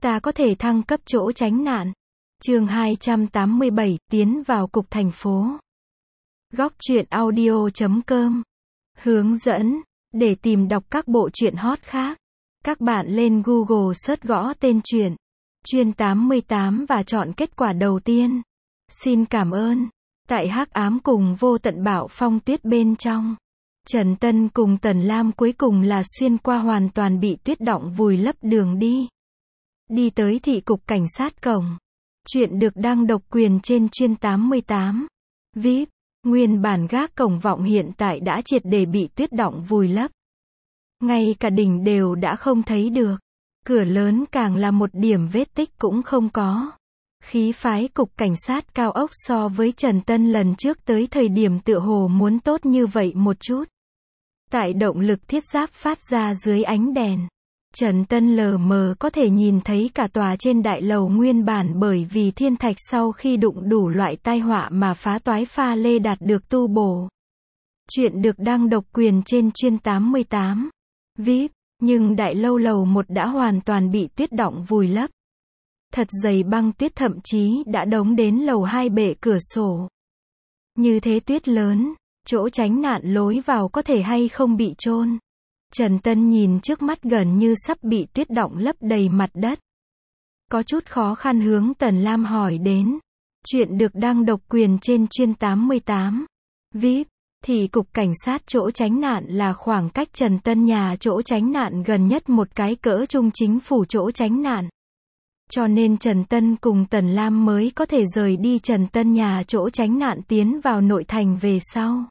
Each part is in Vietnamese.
ta có thể thăng cấp chỗ tránh nạn. Chương 287, tiến vào cục thành phố. Góc truyện audio.com. Hướng dẫn, để tìm đọc các bộ truyện hot khác. Các bạn lên Google search gõ tên truyện Chuyên 88 và chọn kết quả đầu tiên. Xin cảm ơn. Tại hắc ám cùng vô tận bão phong tuyết bên trong, Trần Tân cùng Tần Lam cuối cùng là xuyên qua hoàn toàn bị tuyết đọng vùi lấp đường đi. Đi tới thị cục cảnh sát cổng. Chuyện được đăng độc quyền trên Chuyên 88. VIP, nguyên bản gác cổng vọng hiện tại đã triệt để bị tuyết đọng vùi lấp. Ngay cả đỉnh đều đã không thấy được. Cửa lớn càng là một điểm vết tích cũng không có. Khí phái cục cảnh sát cao ốc so với Trần Tân lần trước tới thời điểm tựa hồ muốn tốt như vậy một chút. Tại động lực thiết giáp phát ra dưới ánh đèn, Trần Tân lờ mờ có thể nhìn thấy cả tòa trên đại lầu nguyên bản bởi vì thiên thạch sau khi đụng đủ loại tai họa mà phá toái pha lê đạt được tu bổ. Chuyện được đăng độc quyền trên Chuyên 88. VIP, nhưng đại lâu lầu 1 đã hoàn toàn bị tuyết đọng vùi lấp. Thật dày băng tuyết thậm chí đã đóng đến lầu 2 bệ cửa sổ. Như thế tuyết lớn, chỗ tránh nạn lối vào có thể hay không bị chôn. Trần Tân nhìn trước mắt gần như sắp bị tuyết đọng lấp đầy mặt đất. Có chút khó khăn hướng Tần Lam hỏi đến. Chuyện được đăng độc quyền trên Chuyên 88. VIP, thì cục cảnh sát chỗ tránh nạn là khoảng cách Trần Tân nhà chỗ tránh nạn gần nhất một cái cỡ trung chính phủ chỗ tránh nạn. Cho nên Trần Tân cùng Tần Lam mới có thể rời đi Trần Tân nhà chỗ tránh nạn tiến vào nội thành về sau.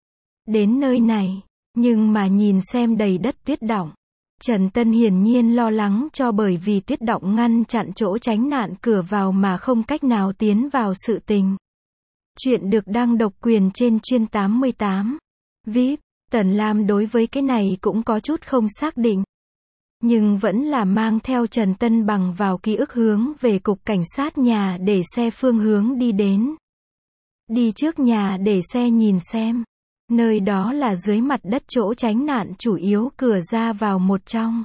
Đến nơi này, nhưng mà nhìn xem đầy đất tuyết đọng. Trần Tân hiển nhiên lo lắng cho bởi vì tuyết đọng ngăn chặn chỗ tránh nạn cửa vào mà không cách nào tiến vào sự tình. Chuyện được đăng độc quyền trên Chuyên 88. VIP, Tần Lam đối với cái này cũng có chút không xác định. Nhưng vẫn là mang theo Trần Tân bằng vào ký ức hướng về cục cảnh sát nhà để xe phương hướng đi đến. Đi trước nhà để xe nhìn xem. Nơi đó là dưới mặt đất chỗ tránh nạn chủ yếu cửa ra vào một trong.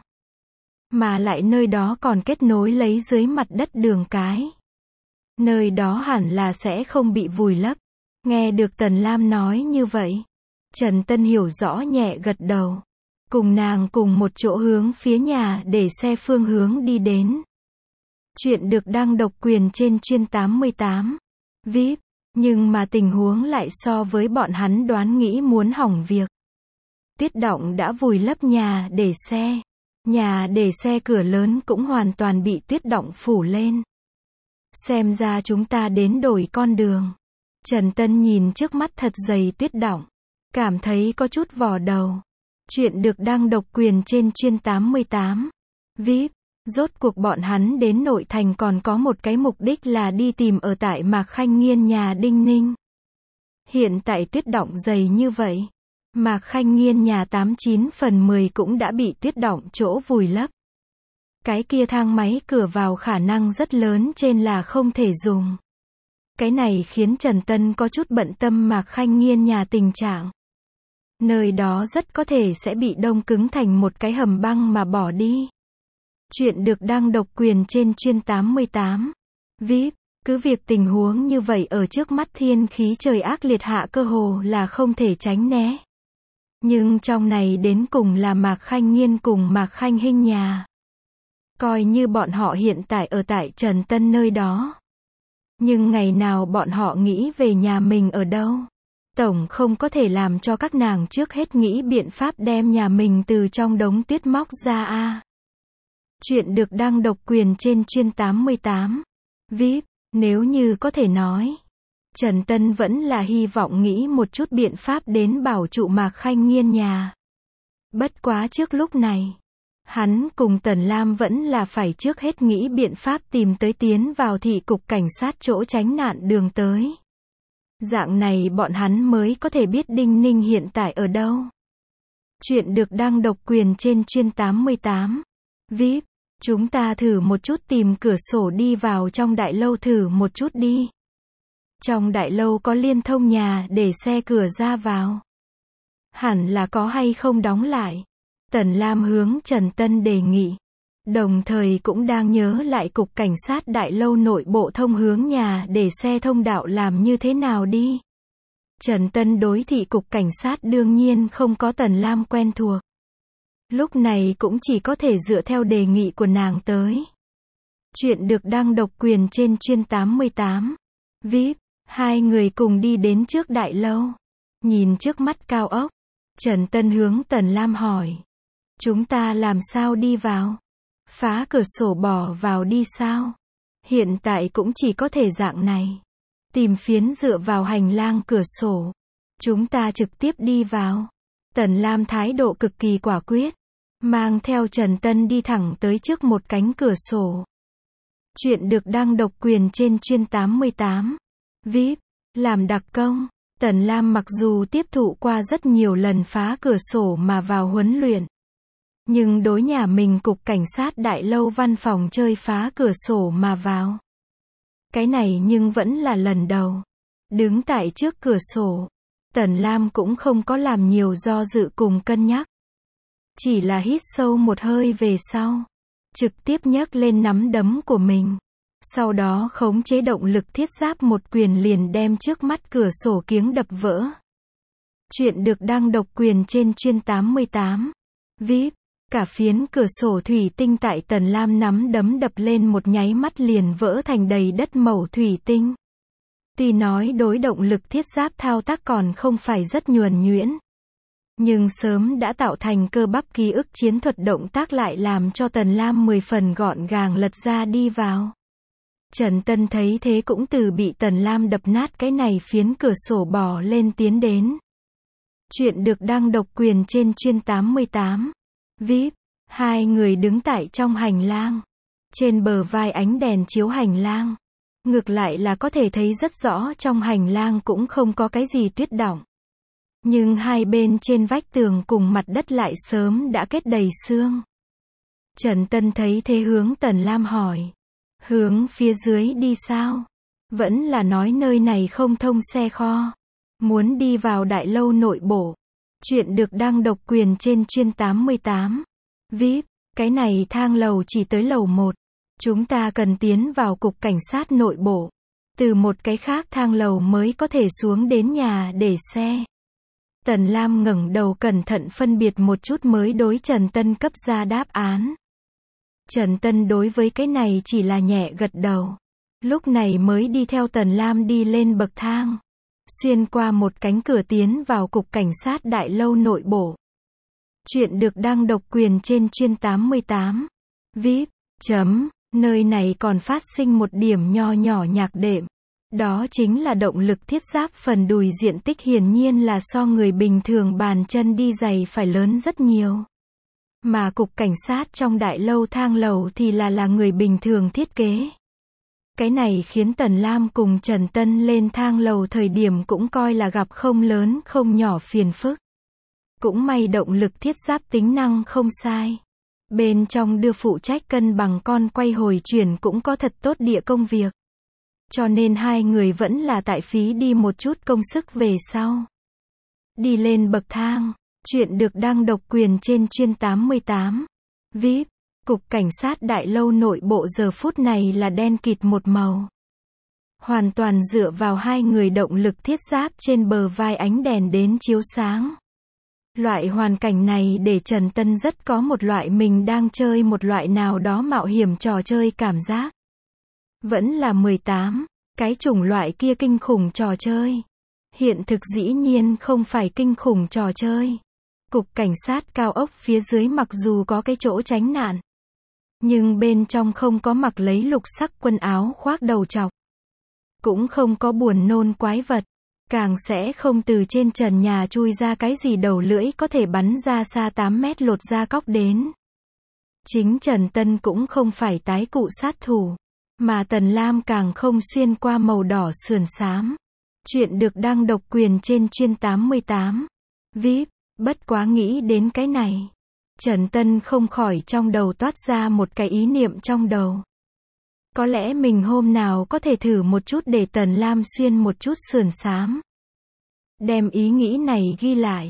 Mà lại nơi đó còn kết nối lấy dưới mặt đất đường cái. Nơi đó hẳn là sẽ không bị vùi lấp. Nghe được Tần Lam nói như vậy, Trần Tân hiểu rõ nhẹ gật đầu. Cùng nàng cùng một chỗ hướng phía nhà để xe phương hướng đi đến. Chuyện được đăng độc quyền trên Chuyên 88. VIP, nhưng mà tình huống lại so với bọn hắn đoán nghĩ muốn hỏng việc. Tuyết đọng đã vùi lấp nhà để xe. Nhà để xe cửa lớn cũng hoàn toàn bị tuyết đọng phủ lên. Xem ra chúng ta đến đổi con đường. Trần Tân nhìn trước mắt thật dày tuyết đọng, cảm thấy có chút vò đầu. Chuyện được đăng độc quyền trên Chuyên 88. VIP, rốt cuộc bọn hắn đến nội thành còn có một cái mục đích là đi tìm ở tại Mạc Khanh Nghiên nhà Đinh Ninh. Hiện tại tuyết đọng dày như vậy, Mạc Khanh Nghiên nhà 89/10 cũng đã bị tuyết đọng chỗ vùi lấp. Cái kia thang máy cửa vào khả năng rất lớn trên là không thể dùng. Cái này khiến Trần Tân có chút bận tâm Mạc Khanh Nghiên nhà tình trạng. Nơi đó rất có thể sẽ bị đông cứng thành một cái hầm băng mà bỏ đi. Chuyện được đăng độc quyền trên Chuyên 88. VIP, cứ việc tình huống như vậy ở trước mắt thiên khí trời ác liệt hạ cơ hồ là không thể tránh né. Nhưng trong này đến cùng là Mạc Khanh Nghiên cùng Mạc Khanh Hinh nhà. Coi như bọn họ hiện tại ở tại Trần Tân nơi đó. Nhưng ngày nào bọn họ nghĩ về nhà mình ở đâu? Tổng không có thể làm cho các nàng trước hết nghĩ biện pháp đem nhà mình từ trong đống tuyết móc ra a. Chuyện được đăng độc quyền trên Chuyên 88. VIP, nếu như có thể nói, Trần Tân vẫn là hy vọng nghĩ một chút biện pháp đến bảo trụ Mạc Khanh Nghiên nhà. Bất quá trước lúc này, hắn cùng Tần Lam vẫn là phải trước hết nghĩ biện pháp tìm tới tiến vào thị cục cảnh sát chỗ tránh nạn đường tới. Dạng này bọn hắn mới có thể biết Đinh Ninh hiện tại ở đâu. Chuyện được đăng độc quyền trên Chuyên 88. VIP, chúng ta thử một chút tìm cửa sổ đi vào trong đại lâu thử một chút đi. Trong đại lâu có liên thông nhà để xe cửa ra vào. Hẳn là có hay không đóng lại. Tần Lam hướng Trần Tân đề nghị. Đồng thời cũng đang nhớ lại cục cảnh sát đại lâu nội bộ thông hướng nhà để xe thông đạo làm như thế nào đi. Trần Tân đối thị cục cảnh sát đương nhiên không có Tần Lam quen thuộc. Lúc này cũng chỉ có thể dựa theo đề nghị của nàng tới. Chuyện được đăng độc quyền trên chuyên 88. VIP, hai người cùng đi đến trước đại lâu. Nhìn trước mắt cao ốc, Trần Tân hướng Tần Lam hỏi. Chúng ta làm sao đi vào? Phá cửa sổ bỏ vào đi sao? Hiện tại cũng chỉ có thể dạng này. Tìm phiến dựa vào hành lang cửa sổ. Chúng ta trực tiếp đi vào. Tần Lam thái độ cực kỳ quả quyết. Mang theo Trần Tân đi thẳng tới trước một cánh cửa sổ. Chuyện được đăng độc quyền trên chuyên 88. VIP, làm đặc công. Tần Lam mặc dù tiếp thụ qua rất nhiều lần phá cửa sổ mà vào huấn luyện. Nhưng đối nhà mình cục cảnh sát đại lâu văn phòng chơi phá cửa sổ mà vào. Cái này nhưng vẫn là lần đầu. Đứng tại trước cửa sổ, Tần Lam cũng không có làm nhiều do dự cùng cân nhắc. Chỉ là hít sâu một hơi về sau. Trực tiếp nhấc lên nắm đấm của mình. Sau đó khống chế động lực thiết giáp một quyền liền đem trước mắt cửa sổ kiếng đập vỡ. Chuyện được đăng độc quyền trên chuyên 88. VIP, cả phiến cửa sổ thủy tinh tại Tần Lam nắm đấm đập lên một nháy mắt liền vỡ thành đầy đất mẩu thủy tinh. Tuy nói đối động lực thiết giáp thao tác còn không phải rất nhuần nhuyễn. Nhưng sớm đã tạo thành cơ bắp ký ức chiến thuật động tác lại làm cho Tần Lam 10 phần gọn gàng lật ra đi vào. Trần Tân thấy thế cũng từ bị Tần Lam đập nát cái này phiến cửa sổ bò lên tiến đến. Chuyện được đăng độc quyền trên chuyên 88. VIP, hai người đứng tại trong hành lang. Trên bờ vai ánh đèn chiếu hành lang. Ngược lại là có thể thấy rất rõ trong hành lang cũng không có cái gì tuyết đọng. Nhưng hai bên trên vách tường cùng mặt đất lại sớm đã kết đầy sương. Trần Tân thấy thế hướng Tần Lam hỏi. Hướng phía dưới đi sao? Vẫn là nói nơi này không thông xe kho. Muốn đi vào đại lâu nội bộ. Chuyện được đăng độc quyền trên chuyên 88. VIP, cái này thang lầu chỉ tới lầu 1. Chúng ta cần tiến vào cục cảnh sát nội bộ. Từ một cái khác thang lầu mới có thể xuống đến nhà để xe. Tần Lam ngẩng đầu cẩn thận phân biệt một chút mới đối Trần Tân cấp ra đáp án. Trần Tân đối với cái này chỉ là nhẹ gật đầu. Lúc này mới đi theo Tần Lam đi lên bậc thang. Xuyên qua một cánh cửa tiến vào cục cảnh sát đại lâu nội bộ. Chuyện được đăng độc quyền trên chuyên 88. VIP, nơi này còn phát sinh một điểm nho nhỏ nhạc đệm. Đó chính là động lực thiết giáp phần đùi diện tích hiển nhiên là so người bình thường bàn chân đi giày phải lớn rất nhiều. Mà cục cảnh sát trong đại lâu thang lầu thì là người bình thường thiết kế. Cái này khiến Tần Lam cùng Trần Tân lên thang lầu thời điểm cũng coi là gặp không lớn không nhỏ phiền phức. Cũng may động lực thiết giáp tính năng không sai. Bên trong đưa phụ trách cân bằng con quay hồi chuyển cũng có thật tốt địa công việc. Cho nên hai người vẫn là tại phí đi một chút công sức về sau. Đi lên bậc thang, chuyện được đăng độc quyền trên chuyên 88. VIP, cục cảnh sát đại lâu nội bộ giờ phút này là đen kịt một màu. Hoàn toàn dựa vào hai người động lực thiết giáp trên bờ vai ánh đèn đến chiếu sáng. Loại hoàn cảnh này để Trần Tân rất có một loại mình đang chơi một loại nào đó mạo hiểm trò chơi cảm giác. Vẫn là 18, cái chủng loại kia kinh khủng trò chơi. Hiện thực dĩ nhiên không phải kinh khủng trò chơi. Cục cảnh sát cao ốc phía dưới mặc dù có cái chỗ tránh nạn. Nhưng bên trong không có mặc lấy lục sắc quần áo khoác đầu chọc. Cũng không có buồn nôn quái vật. Càng sẽ không từ trên trần nhà chui ra cái gì đầu lưỡi có thể bắn ra xa 8 mét lột da cóc đến. Chính Trần Tân cũng không phải tái cụ sát thủ. Mà Tần Lam càng không xuyên qua màu đỏ sườn xám. Chuyện được đăng độc quyền trên chuyên 88. VIP, bất quá nghĩ đến cái này. Trần Tân không khỏi trong đầu toát ra một cái ý niệm trong đầu. Có lẽ mình hôm nào có thể thử một chút để Tần Lam xuyên một chút sườn xám. Đem ý nghĩ này ghi lại.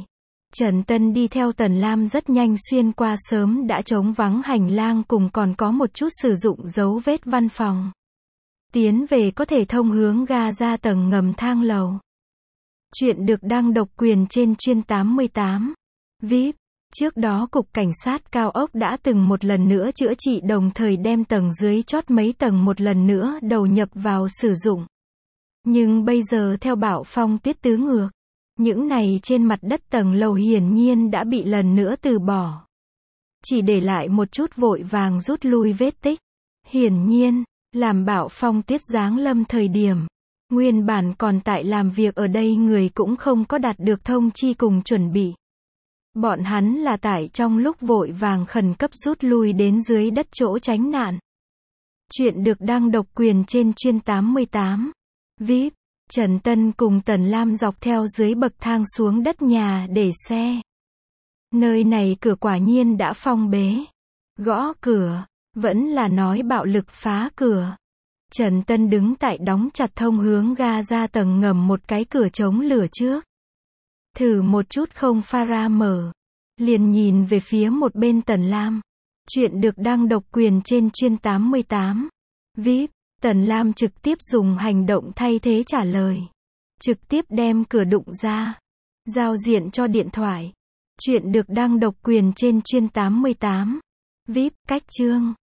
Trần Tân đi theo Tần Lam rất nhanh xuyên qua sớm đã trống vắng hành lang cùng còn có một chút sử dụng dấu vết văn phòng. Tiến về có thể thông hướng ga ra tầng ngầm thang lầu. Chuyện được đăng độc quyền trên Chuyên 88. VIP. Trước đó Cục Cảnh sát Cao ốc đã từng một lần nữa chữa trị đồng thời đem tầng dưới chót mấy tầng một lần nữa đầu nhập vào sử dụng. Nhưng bây giờ theo Bảo Phong Tuyết tứ ngược, những này trên mặt đất tầng lầu hiển nhiên đã bị lần nữa từ bỏ. Chỉ để lại một chút vội vàng rút lui vết tích. Hiển nhiên, làm Bảo Phong Tuyết giáng lâm thời điểm, nguyên bản còn tại làm việc ở đây người cũng không có đạt được thông chi cùng chuẩn bị. Bọn hắn là tại trong lúc vội vàng khẩn cấp rút lui đến dưới đất chỗ tránh nạn. Chuyện được đăng độc quyền trên Chuyên 88. VIP. Trần Tân cùng Tần Lam dọc theo dưới bậc thang xuống đất nhà để xe. Nơi này cửa quả nhiên đã phong bế. Gõ cửa, vẫn là nói bạo lực phá cửa. Trần Tân đứng tại đóng chặt thông hướng ga ra tầng ngầm một cái cửa chống lửa trước. Thử một chút không pha ra mở. Liền nhìn về phía một bên Tần Lam. Chuyện được đăng độc quyền trên Chuyên 88. VIP. Tần Lam trực tiếp dùng hành động thay thế trả lời. Trực tiếp đem cửa đụng ra. Giao diện cho điện thoại. Chuyện được đăng độc quyền trên Chuyên 88. VIP. Cách chương.